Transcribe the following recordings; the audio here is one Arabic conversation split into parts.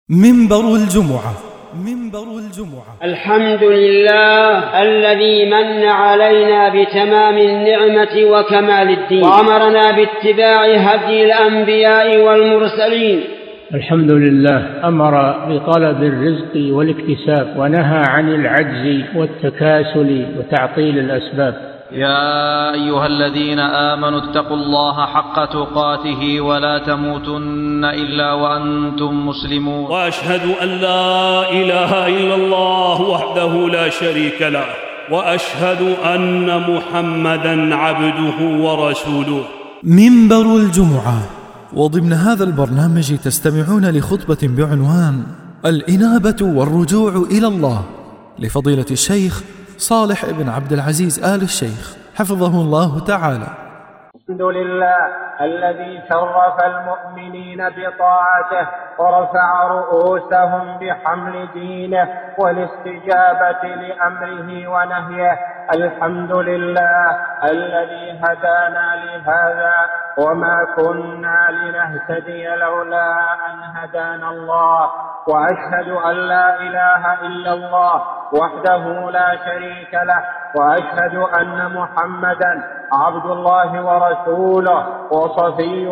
منبر الجمعة. منبر الجمعة. الحمد لله الذي من علينا بتمام النعمة وكمال الدين، وأمرنا باتباع هدي الأنبياء والمرسلين. الحمد لله أمر بطلب الرزق والاكتساب، ونهى عن العجز والتكاسل وتعطيل الأسباب. يا أيها الذين آمنوا اتقوا الله حق تقاته ولا تموتن إلا وأنتم مسلمون. وأشهد أن لا إله إلا الله وحده لا شريك له، وأشهد أن محمدًا عبده ورسوله. منبر الجمعة. وضمن هذا البرنامج تستمعون لخطبة بعنوان الإنابة والرجوع إلى الله لفضيلة الشيخ صالح بن عبد العزيز آل الشيخ حفظه الله تعالى. الحمد لله الذي شرف المؤمنين بطاعته ورفع رؤوسهم بحمل دينه والاستجابة لأمره ونهيه. الحمد لله الذي هدانا لهذا وما كنا لنهتدي لولا أن هدانا الله، وأشهد أن لا إله إلا الله وحده لا شريك له، وأشهد أن محمدًا عبد الله ورسوله وصفيه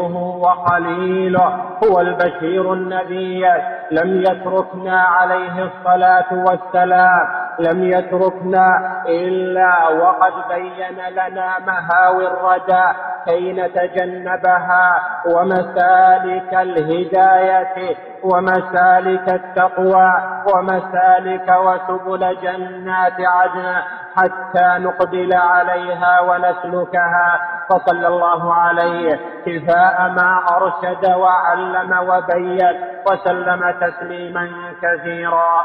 وخليله، هو البشير النذير، لم يتركنا عليه الصلاة والسلام، لم يتركنا إلا وقد بين لنا مهاوي الردى كي نتجنبها، ومسالك الهداية ومسالك التقوى ومسالك وسبل جنات عدن حتى نقبل عليها ونسلكها، فصلى الله عليه كفاء ما أرشد وعلم وبين، وسلم تسليما كثيرا.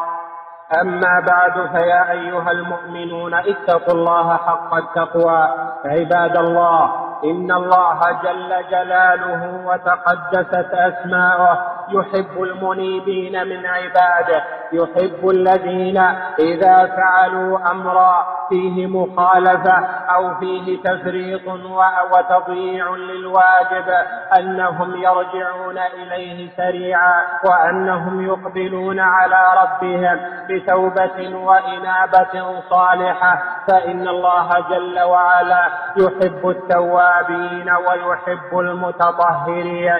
أما بعد، فيا أيها المؤمنون اتقوا الله حق التقوى. عباد الله، إن الله جل جلاله وتقدست أسماؤه يحب المنيبين من عباده، يحب الذين إذا فعلوا أمرا فيه مخالفة أو فيه تفريط وتضييع للواجب أنهم يرجعون إليه سريعا، وأنهم يقبلون على ربهم بتوبة وإنابة صالحة، فإن الله جل وعلا يحب التوابين ويحب المتطهرين.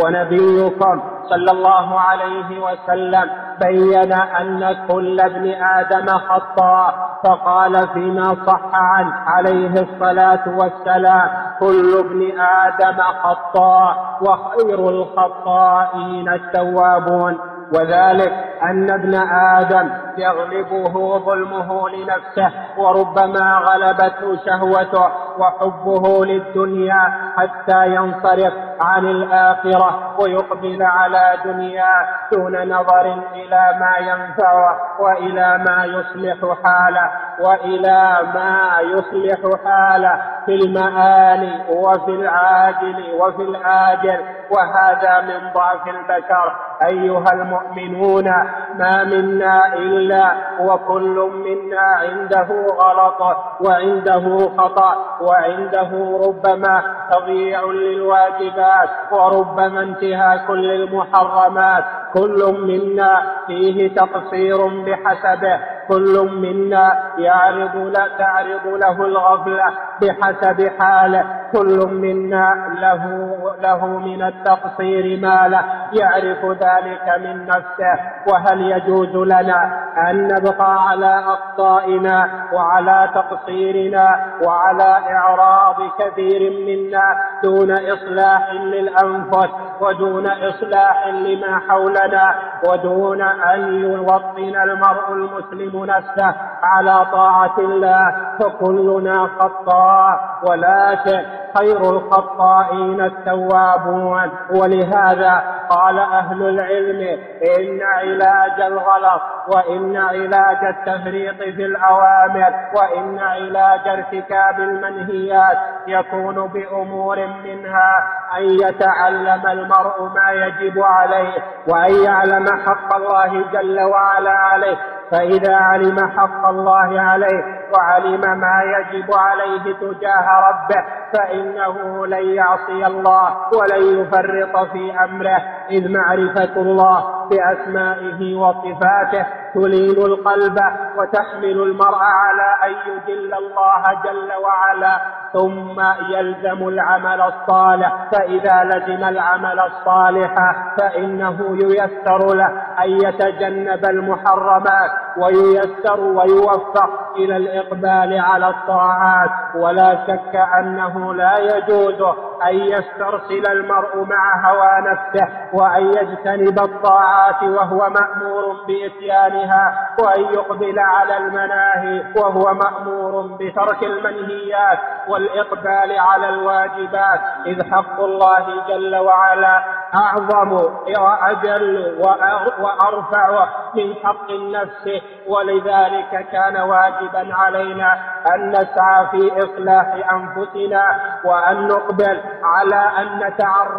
ونبيكم صلى الله عليه وسلم بين أن كل ابن آدم خطاء، فقال فيما صح عنه عليه الصلاة والسلام: كل ابن آدم خطاء وخير الخطائين التوابون. وذلك أن ابن آدم يغلبه ظلمه لنفسه، وربما غلبته شهوته وحبه للدنيا حتى ينصرف عن الآخرة ويقبل على دنيا دون نظر إلى ما ينفعه وإلى ما يصلح حاله في المآل وفي العاجل وفي الآجل، وهذا من ضعف البشر. أيها المؤمنون، ما منا إلا وكل منا عنده غلط وعنده خطأ، وعنده ربما تضييع للواجبات وربما انتهاك للمحرمات. كل منا فيه تقصير بحسبه، كل منا تعرض له الغفلة بحسب حاله، كل منا له من التقصير ما له يعرف ذلك من نفسه. وهل يجوز لنا أن نبقى على أخطائنا وعلى تقصيرنا وعلى إعراض كثير منا دون إصلاح للأنفس ودون إصلاح لما حولنا، ودون أن يوطن المرء المسلم نفسه على طاعة الله؟ فكلنا خطاء، ولكن خير الخطائين التوابون. ولهذا قال أهل العلم: إن علاج الغلط وإن علاج التفريط في الأوامر وإن علاج ارتكاب المنهيات يكون بأمور منها أن يتعلم المرء ما يجب عليه وأن يعلم حق الله جل وعلا عليه، فإذا علم حق الله عليه وعلم ما يجب عليه تجاه ربه فإنه لن يعصي الله ولن يفرط في أمره، إذ معرفة الله بأسمائه وصفاته تلين القلب وتحمل المرء على أن يجل الله جل وعلا. ثم يلزم العمل الصالح، فإذا لزم العمل الصالح فإنه ييسر له أن يتجنب المحرمات وييسر ويوفق إلى الإقبال على الطاعات. ولا شك أنه لا يجوز أن يسترسل المرء مع هوى نفسه وأن يجتنب الطاعات وهو مأمور بإتيانها، وأن يقبل على المناهي وهو مأمور بترك المنهيات والإقبال على الواجبات، إذ حق الله جل وعلا أعظم وأجل وأرفع من حق النفس. ولذلك كان واجبا علينا أن نسعى في إصلاح أنفسنا وأن نقبل على أن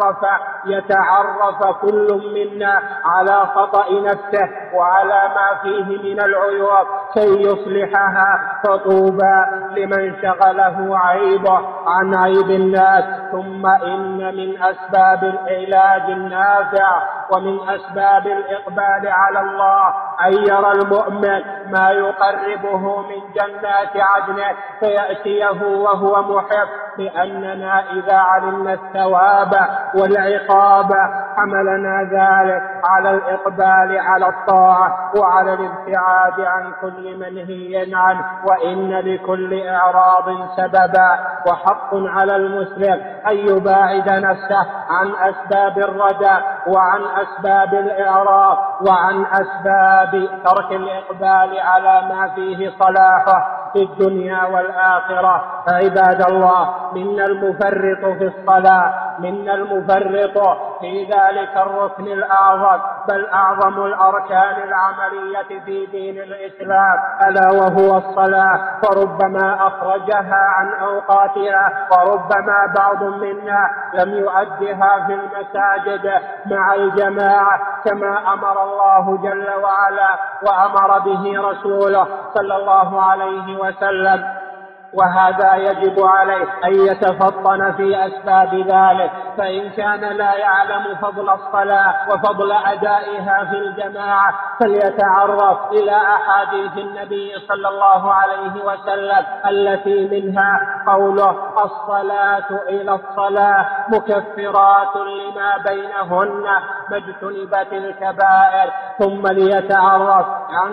يتعرف كل منا على خطأ نفسه وعلى ما فيه من العيوب كي يصلحها. فطوبى لمن شغله عيبه عن عيب الناس. ثم إن من أسباب العلاج النافع ومن أسباب الإقبال على الله أن يرى المؤمن ما يقربه من جنات عدن فيأتيه وهو محب، لأننا إذا علمنا الثواب والعقاب حملنا ذلك على الإقبال على الطاعة وعلى الابتعاد عن كل منهي عنه. وإن لكل إعراض سببا، وحق على المسلم أن يباعد نفسه عن أسباب الردى وعن أسباب الإعراض وعن أسباب ترك الإقبال على ما فيه صلاحه في الدنيا والآخرة. عباد الله، منا المفرط في الصلاة، منا المفرط في ذلك الركن الأعظم بل أعظم الأركان العملية في دين الإسلام، ألا وهو الصلاة. فربما أخرجها عن أوقاتها، وربما بعض منا لم يؤدها في المساجد مع الجماعة كما أمر الله جل وعلا وأمر به رسوله صلى الله عليه وسلم. وهذا يجب عليه أن يتفطن في أسباب ذلك، فإن كان لا يعلم فضل الصلاة وفضل أدائها في الجماعة فليتعرف إلى أحاديث النبي صلى الله عليه وسلم التي منها قوله: الصلاة إلى الصلاة مكفرات لما بينهن ما اجتنبت الكبائر. ثم ليتعرف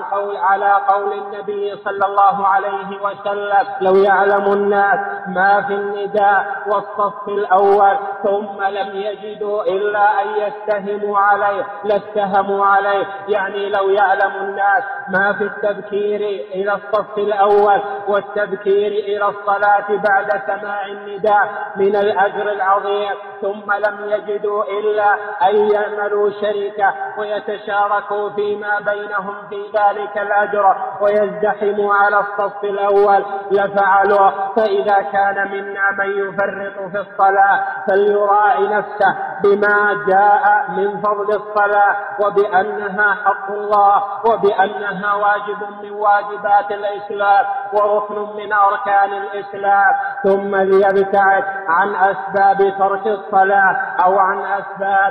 على قول النبي صلى الله عليه وسلم: لو يعلم الناس ما في النداء والصف الأول ثم لم يجدوا إلا أن يستهموا عليه لاستهموا عليه، يعني لو يعلم الناس ما في التبكير إلى الصف الأول والتبكير إلى الصلاة بعد سماع النداء من الأجر العظيم ثم لم يجدوا إلا أن يعملوا شركة ويتشاركوا فيما بينهم في ذلك الأجر ويزدحموا على الصف الأول لفعلوا. فإذا كان منا من يفرط في الصلاة فليراعي نفسه بما جاء من فضل الصلاة وبأنها حق الله وبأنها واجب من واجبات الإسلام وركن من أركان الإسلام، ثم ليبتعد عن أسباب ترك الصلاة أو عن أسباب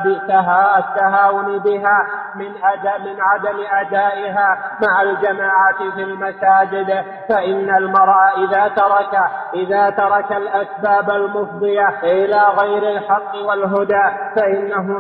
التهاون بها من عدم أدائها مع الجماعة في المساجد. فإن المرء إذا ترك الأسباب المفضية إلى غير الحق والهدى فإنه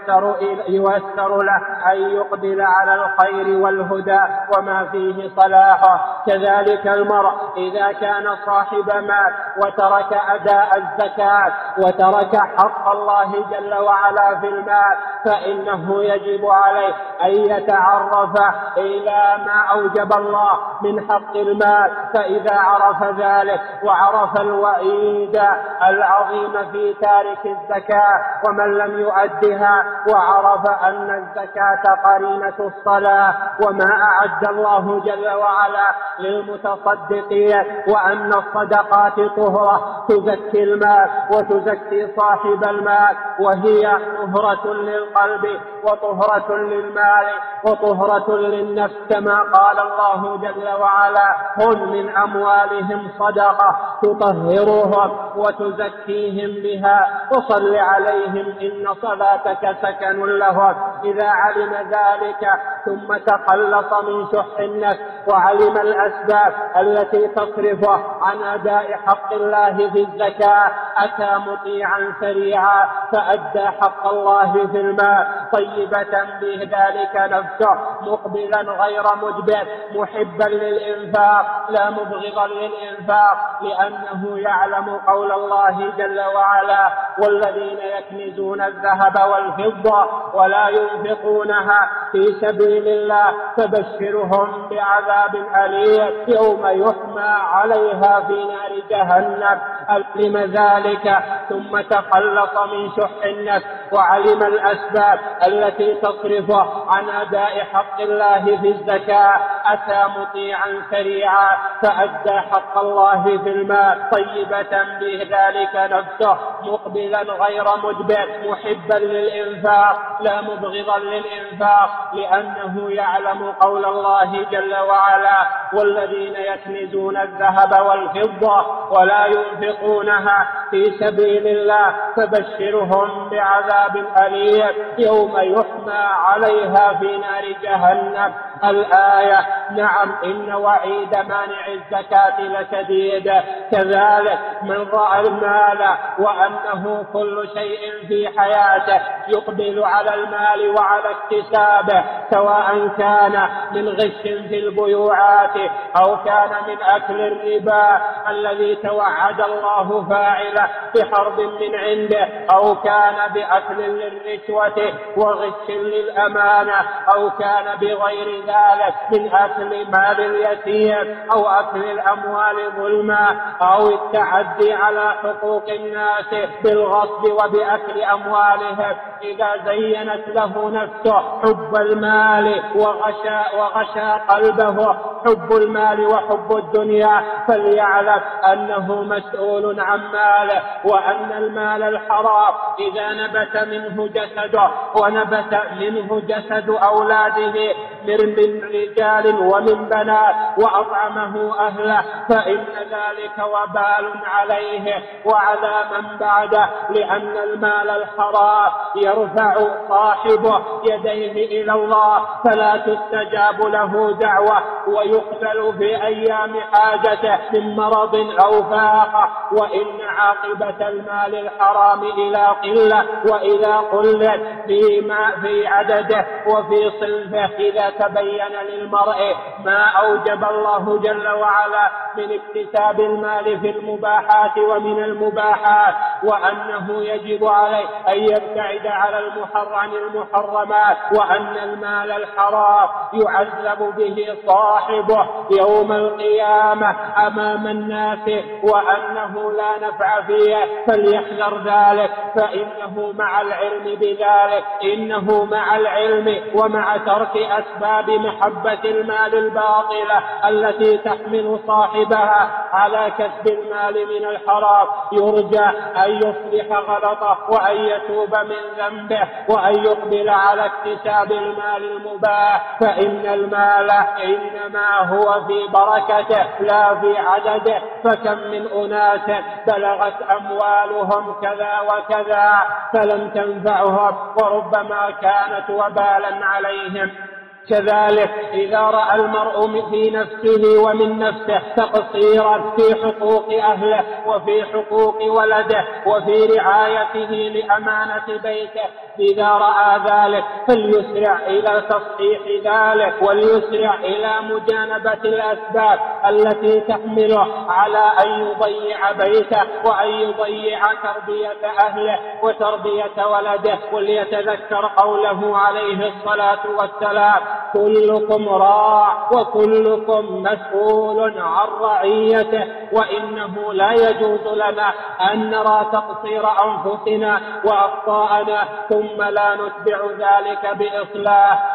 ييسر له أن يقبل على الخير والهدى وما فيه صلاحه. كذلك المرء إذا كان صاحب مال وترك أداء الزكاة وترك حق الله جل وعلا في المال فإنه يجب عليه أن يتعرف إلى ما أوجب الله من حق المال. فإذا عرف ذلك وعرف الوعيد العظيم في تارك الزكاة ومن لم يؤدها وعرف أن الزكاة قرينة الصلاة وما أعد الله جل وعلا للمتصدقين وأن الصدقات طهرة تزكي المال وتزكي صاحب المال وهي طهرة للقلب وطهرة للمال وطهرة للنفس، كما قال الله جل وعلا: خذ من أموالهم صدقة تطهرهم وتزكيهم بها وصل عليهم إن صلاتك سكن لهم. إذا علم ذلك ثم تخلص من شح النفس وعلم الأسباب التي تصرفه عن أداء حق الله في الزكاة، أتى مطيعا سريعا فأدى حق الله في المال طيبة بذلك نفسه، مقبلا غير مدبر، محبا للإنفاق لا مبغضا للإنفاق، لأنه يعلم قول الله جل وعلا: والذين يكنزون الذهب والفضة ولا ينفقونها في سبيل الله فبشرهم بعذاب أليم يوم يحمى عليها في نار جهنم. علم ذلك ثم تخلص من شح النفس وعلم الأسباب التي تصرفه عن أداء حق الله في الزكاة، أتى مطيعا سريعا فأدى حق الله في المال طيبة بذلك نفسه، مقبلا غير مدبر، محبا للإنفاق لا مبغضا للإنفاق، لأنه يعلم قول الله جل وعلا: والذين يكنزون الذهب والفضة ولا ينفقونها في سبيل الله فبشرهم بعذاب أليم يوم يحمى عليها في نار جهنم. الآية. نعم، إن وعيد مانع الزكاة لشديد. كذلك من رأى المال وأنه كل شيء في حياته يقبل على المال وعلى اكتسابه، سواء كان من غش في البيوعات أو كان من أكل الربا الذي توعد الله فاعله بحرب من عنده، أو كان بأكل للرشوة وغش للأمانة، أو كان بغير ذلك من أكل مال اليتيم أو أكل الأموال ظلما أو التعدي على حقوق الناس بالغصب وبأكل أموالهم، إذا زينت له نفسه حب المال وغشى قلبه حب المال وحب الدنيا، فليعلم أنه مسؤول عن ماله، وأن المال الحرام إذا نبت منه جسده ونبت منه جسد أولاده من رجال ومن بنات وأطعمه أهله، فإن ذلك وبال عليه وعلى من بعده، لأن المال الحرام يرفع صاحبه يديه إلى الله فلا تستجاب له دعوة، ويقبل في أيام حاجته من مرض أو فاقة، وإن عاقبة المال الحرام إلى قلة وإذا قلت في عدده وفي صنفه، إذا تبين للمرء ما أوجب الله جل وعلا من اكتساب المال في المباحات ومن المباحات، وأنه يجب عليه أن يبتعد عن المحرمات، وأن المال الحرام يعذب به صاحبه يوم القيامة أمام الناس، وأنه لا نفع فيه، فليحذر ذلك، فإنه مع العلم بذلك، إنه مع العلم ومع ترك أسباب محبة المال الباطلة التي تحمل صاحبها على كسب المال من الحرام، يرجى أن يصلح غلطه وأن يتوب من ذنبه وأن يقبل على اكتساب المال المباح، فإن المال إنما هو في بركته لا في عدده، فكم من أناس بلغت أموالهم كذا وكذا فلم تنفعهم وربما كانت وبالا عليهم. كذلك إذا رأى المرء في نفسه ومن نفسه تقصيرا في حقوق أهله وفي حقوق ولده وفي رعايته لأمانة بيته، إذا رأى ذلك فليسرع إلى تصحيح ذلك، وليسرع إلى مجانبة الأسباب التي تحمله على أن يضيع بيته وأن يضيع تربية أهله وتربية ولده، وليتذكر قوله عليه الصلاة والسلام: كلكم راع وكلكم مسؤول عن رعيته. وإنه لا يجوز لنا أن نرى تقصير أنفسنا وأخطاءنا ثم لا نتبع ذلك بإصلاح،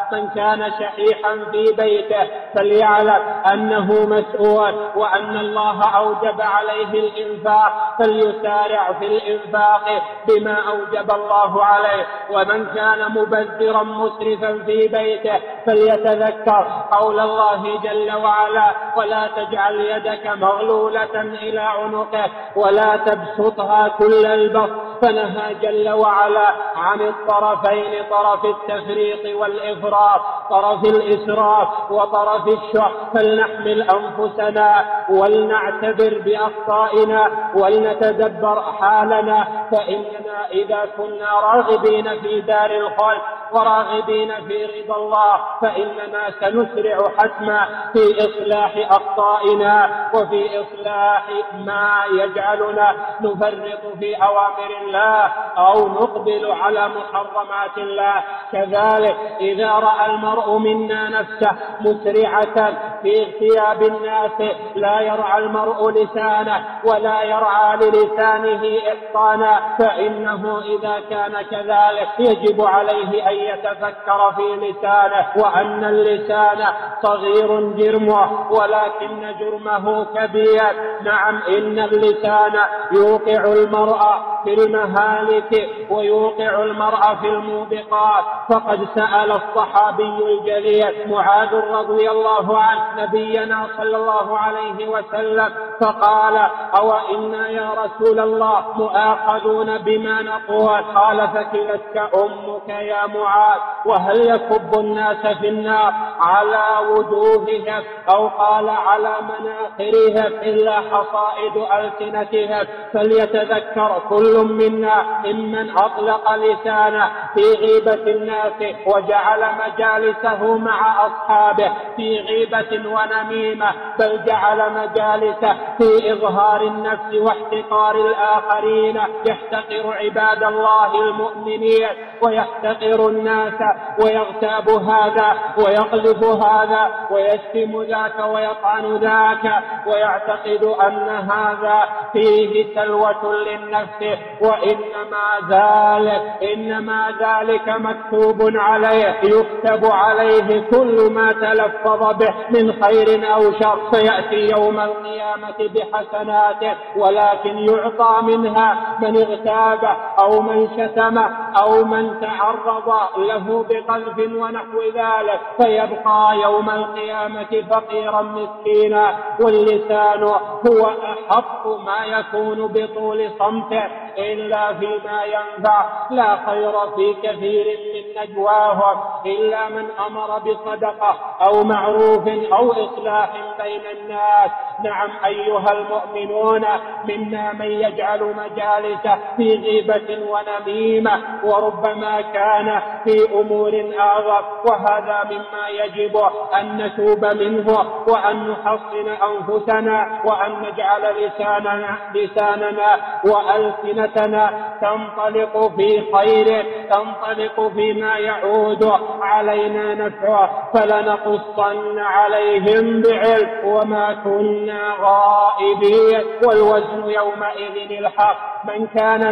من كان شحيحا في بيته فليعلم أنه مسؤول وأن الله أوجب عليه الإنفاق فليسارع في الإنفاق بما أوجب الله عليه. ومن كان مبذرا مسرفا في بيته فليتذكر قول الله جل وعلا: ولا تجعل يدك مغلولة إلى عنقك ولا تبسطها كل البسط. فنهى جل وعلا عن الطرفين، طرف التفريط والإفراط، طرف الإسراف وطرف الشح. فلنحمل أنفسنا ولنعتبر بأخطائنا ولنتدبر حالنا، فإننا إذا كنا راغبين في دار الخلد وراغبين في رضا الله فإننا سنسرع حتما في إصلاح أخطائنا وفي إصلاح ما يجعلنا نفرط في أوامر الله أو نقبل على محرمات الله. كذلك إذا رأى المرء منا نفسه مسرعة في اغتياب الناس لا يرعى المرء لسانه ولا يرعى للسانه إحصانا، فإنه إذا كان كذلك يجب عليه أن يتفكر في لسانه وأن اللسان صغير جرمه ولكن جرمه كبير. نعم، إن اللسان يوقع المرء في المهالك ويوقع المرء في الموبقات. فقد سأل الصحابي الجليل معاذ رضي الله عنه نبينا صلى الله عليه وسلم فقال: أو إنا يا رسول الله مؤاخذون بما نقول؟ قال: فكلتك أمك يا معاذ. وهل يكب الناس في النار على وجوههم أو قال على مناخرهم إلا حصائد ألسنتهم؟ فليتذكر كل منا ممن أطلق لسانه في غيبة الناس وجعل مجالسه مع أصحابه في غيبة ونميمة، بل جعل مجالسه في إظهار النفس واحتقار الآخرين، يحتقر عباد الله المؤمنين ويحتقر الناس ويغتاب هذا ويقذف هذا ويشتم ذاك ويطعن ذاك ويعتقد أن هذا فيه سلوة للنفس، وإنما ذلك مكتوب عليه، يكتب عليه كل ما تلفظ به من خير أو شر، فيأتي يوم القيامة بحسناته ولكن يعطى منها من اغتابه أو من شتمه أو من تعرض له بقذف ونحو ذلك، فيبقى يوم القيامة فقيرا مسكينا. واللسان هو أحق ما يكون بطول صمته إلا فيما ينفع، لا خير في كثير من نجواهم إلا من أمر بصدقة أو معروف أو إصلاح بين الناس. نعم أيها المؤمنون، منا من يجعل مجالسه في غيبة ونميمة وربما كان في أمور أعظم، وهذا مما يجب أن نتوب منه وأن نحصن أنفسنا وأن نجعل لساننا وألسنتنا تنطلق في خير، تنطلق فيما يعود علينا نفعه، فلنقصن عليهم بعلم وما كنا غائبين، والوزن يومئذ الحق. من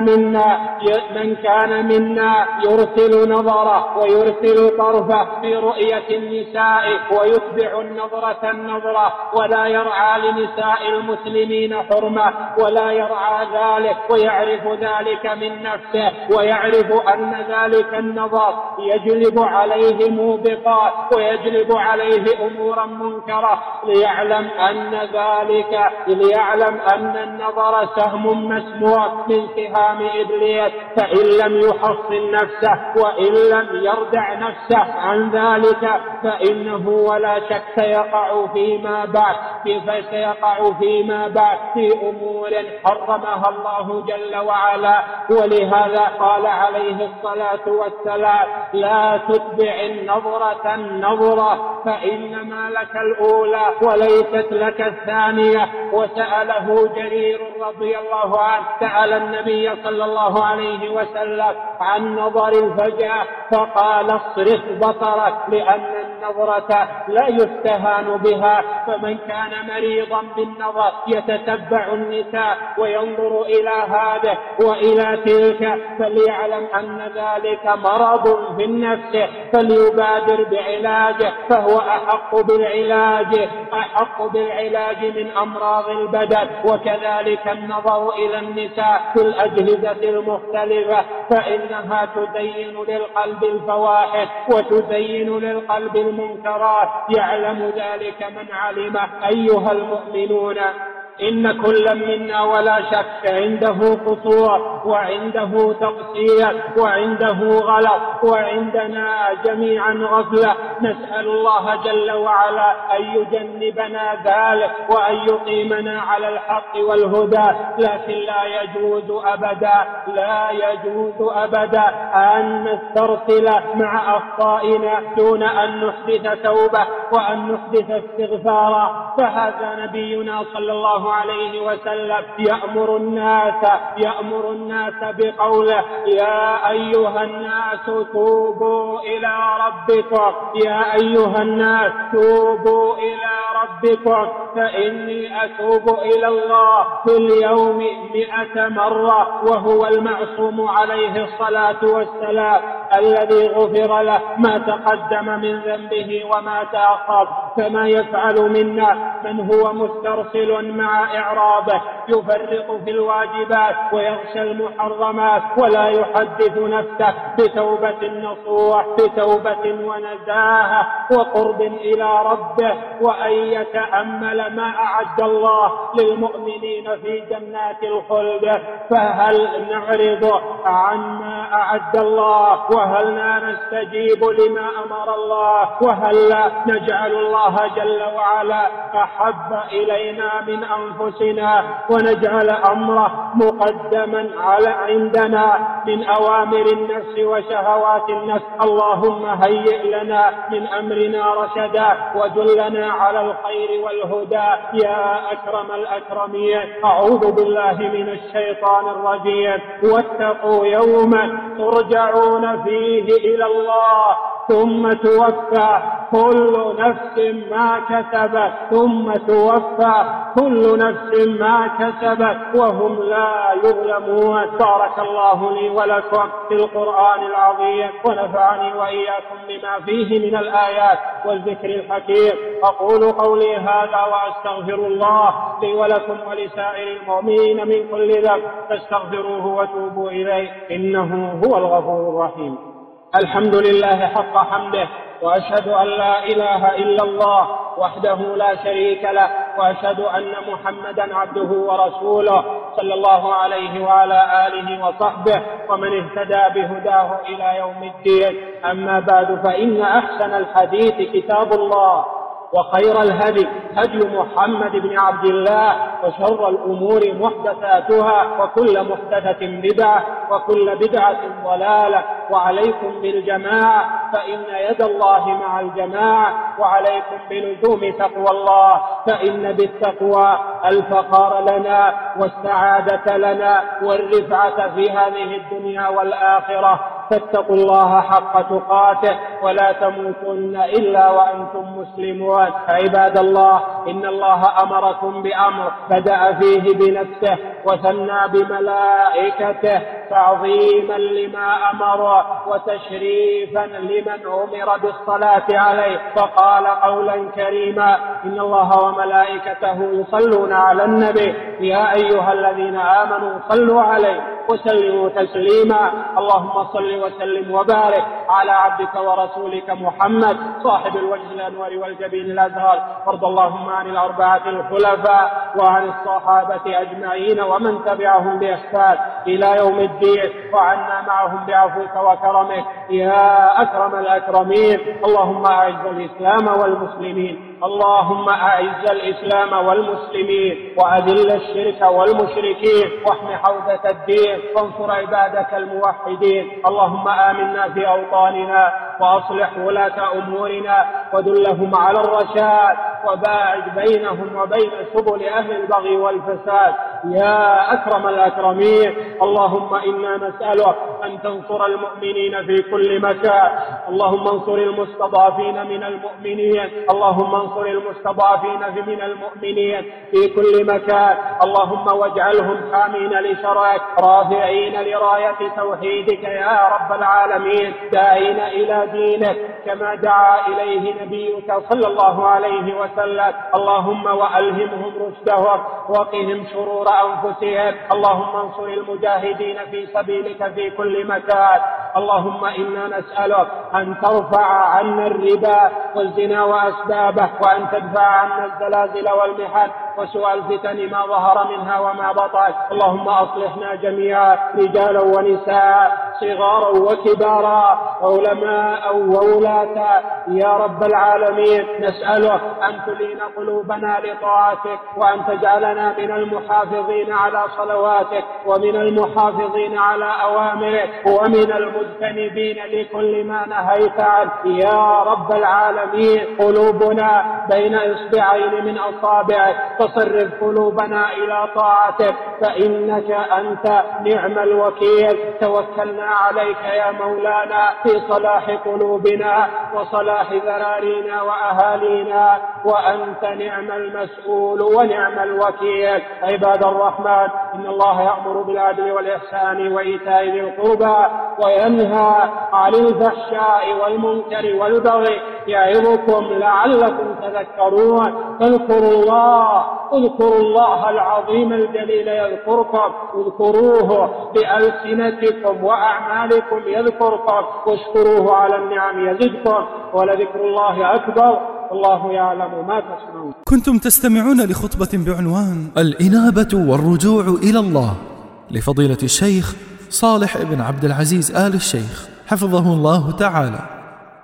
كان منا يرسل نظره ويرسل طرفه في رؤية النساء ويتبع النظرة ولا يرعى لنساء المسلمين حرمة ولا يرعى ذلك ويعرف ذلك من نفسه ويعرف أن ذلك النظر يجلب عليه موبقات ويجلب عليه أمورا منكرة، ليعلم أن النظر سهم مسموع من سهام إبليس، فإن لم يحصن نفسه وإن لم يردع نفسه عن ذلك فإنه ولا شك سيقع فيما بعد في أمور حرمها الله جل وعلا. ولهذا قال عليه الصلاة والسلام: لا تتبع النظرة فإنما لك الأولى وليست لك الثانية. وسأله جرير رضي الله عنه سأل النبي صلى الله عليه وسلم عن نظر الفجأة فقال اصرف بصرك لأن النظرة لا يستهان بها، فمن كان مريضا بالنظر يتتبع النساء وينظر إلى هذه وإلى تلك فليعلم أن ذلك مرض في النفس فليبادر بعلاجه، فهو أحق بالعلاج من أمراض البدن. وكذلك النظر إلى النساء في الأجهزة المختلفة فإنها تزين للقلب الفواحش وتزين للقلب المنكرات، يعلم ذلك من علمه. أيها المؤمنون، إن كل منا ولا شك عنده قصور وعنده تقصير وعنده غلط وعندنا جميعا غفلة، نسأل الله جل وعلا أن يجنبنا ذلك وأن يقيمنا على الحق والهدى. لكن لا يجوز أبدا أن نسترسل مع أخطائنا دون أن نحدث توبة وأن نحدث استغفارا، فهذا نبينا صلى الله عليه وسلم يأمر الناس بقوله يا أيها الناس توبوا إلى ربكم فإني أتوب إلى الله في اليوم 100 مرة، وهو المعصوم عليه الصلاة والسلام الذي غفر له ما تقدم من ذنبه وما تأخر. فما يفعل منا من هو مسترسل مع إعرابه يفرط في الواجبات ويغشى المحرمات ولا يحدث نفسه بتوبة نصوح بتوبة ونزاهة وقرب إلى ربه، وأن يتأمل ما أعد الله للمؤمنين في جنات الخلد. فهل نعرض عن ما أعد الله وهل لا نستجيب لما أمر الله وهل لا نجعل الله جل وعلا أحب إلينا من أنفسنا ونجعل أمره مقدما على عندنا من أوامر النفس وشهوات النفس. اللهم هيئ لنا من أمرنا رشدا ودلنا على الخير والهدى يا أكرم الأكرمين. أعوذ بالله من الشيطان الرجيم. واتقوا يوما ترجعون فيه إلى الله ثم توفى كل نفس ما كسبت وهم لا يظلمون. بارك الله لي ولكم في القرآن العظيم ونفعني وإياكم بما فيه من الآيات والذكر الحكيم. أقول قولي هذا وأستغفر الله لي ولكم ولسائر المؤمنين من كل ذنب فاستغفروه وتوبوا إليه إنه هو الغفور الرحيم. الحمد لله حق حمده، وأشهد أن لا إله إلا الله وحده لا شريك له، وأشهد أن محمدا عبده ورسوله صلى الله عليه وعلى آله وصحبه ومن اهتدى بهداه إلى يوم الدين. أما بعد، فإن أحسن الحديث كتاب الله، وخير الهدي هدي محمد بن عبد الله، وشر الأمور محدثاتها، وكل محدثة بدعة، وكل بدعة ضلالة. وعليكم بالجماعة فإن يد الله مع الجماعة، وعليكم بلزوم تقوى الله فإن بالتقوى الفقار لنا والسعادة لنا والرفعة في هذه الدنيا والآخرة. فاتقوا الله حق تقاته ولا تموتن إلا وأنتم مسلمون. عباد الله، إن الله أمركم بأمر بدأ فيه بنفسه وثنى بملائكته تعظيما لما أمر وتشريفا لمن أمر بالصلاة عليه، فقال قولا كريما: إن الله وملائكته يصلون على النبي يا أيها الذين آمنوا صلوا عليه وسلموا تسليما. اللهم صل وسلم وبارك على عبدك ورسولك محمد صاحب الوجه الأنور والجبين الأزهر. وارض اللهم عن الأربعة الخلفاء وعن الصحابة أجمعين ومن تبعهم بإحسان إلى يوم الدين، وعنا معهم بعفوك وكرمك يا أكرم الأكرمين. اللهم أعز الإسلام والمسلمين، اللهم أعز الإسلام والمسلمين وأذل الشرك والمشركين واحم حوزة الدين وانصر عبادك الموحدين. اللهم آمنا في أوطاننا وأصلح ولاة أمورنا ودلهم على الرشاد وباعد بينهم وبين سبل أهل البغي والفساد يا أكرم الأكرمين. اللهم إنا نسألك أن تنصر المؤمنين في كل مكان. اللهم انصر المستضعفين من المؤمنين. اللهم انصر المستضعفين من المؤمنين في كل مكان. اللهم واجعلهم حامين لشرعك رافعين لراية توحيدك يا رب العالمين، داعين إلى دينك كما دعا إليه نبيك صلى الله عليه وسلم. اللهم وألهمهم رشدهم وقهم شرور أنفسهم. اللهم انصر المجاهدين في سبيلك في كل مكان. اللهم إنا نسألك أن ترفع عنا الربا والزنا وأسبابه، وأن تدفع عنا الزلازل والمحن وسوء الفتن ما ظهر منها وما بطن. اللهم أصلحنا جميعا رجالا ونساء صغارا وكبارا علماء وولاة يا رب العالمين. نسألك أن تلين قلوبنا لطاعتك، وأن تجعلنا من المحافظين على صلواتك، ومن المحافظين على أوامرك، ومن المجتنبين لكل ما نهيت عنه يا رب العالمين. قلوبنا بين إصبعين من أصابعك، فصرف قلوبنا إلى طاعتك فإنك أنت نعم الوكيل. توكلنا عليك يا مولانا في صلاح قلوبنا وصلاح ذرارينا وأهالينا، وأنت نعم المسؤول ونعم الوكيل. عباد الرحمن، إن الله يأمر بالعدل والإحسان وإيتاء ذي القربى وينهى عن الفحشاء والمنكر والبغي يعظكم لعلكم تذكرون. اذكروا الله العظيم الجليل يذكركم، اذكروه بألسنتكم وأعمالكم يذكركم، واشكروه على النعم يزدكم، ولذكر الله أكبر، والله يعلم ما تصنعون. كنتم تستمعون لخطبة بعنوان الإنابة والرجوع إلى الله لفضيلة الشيخ صالح بن عبد العزيز آل الشيخ حفظه الله تعالى،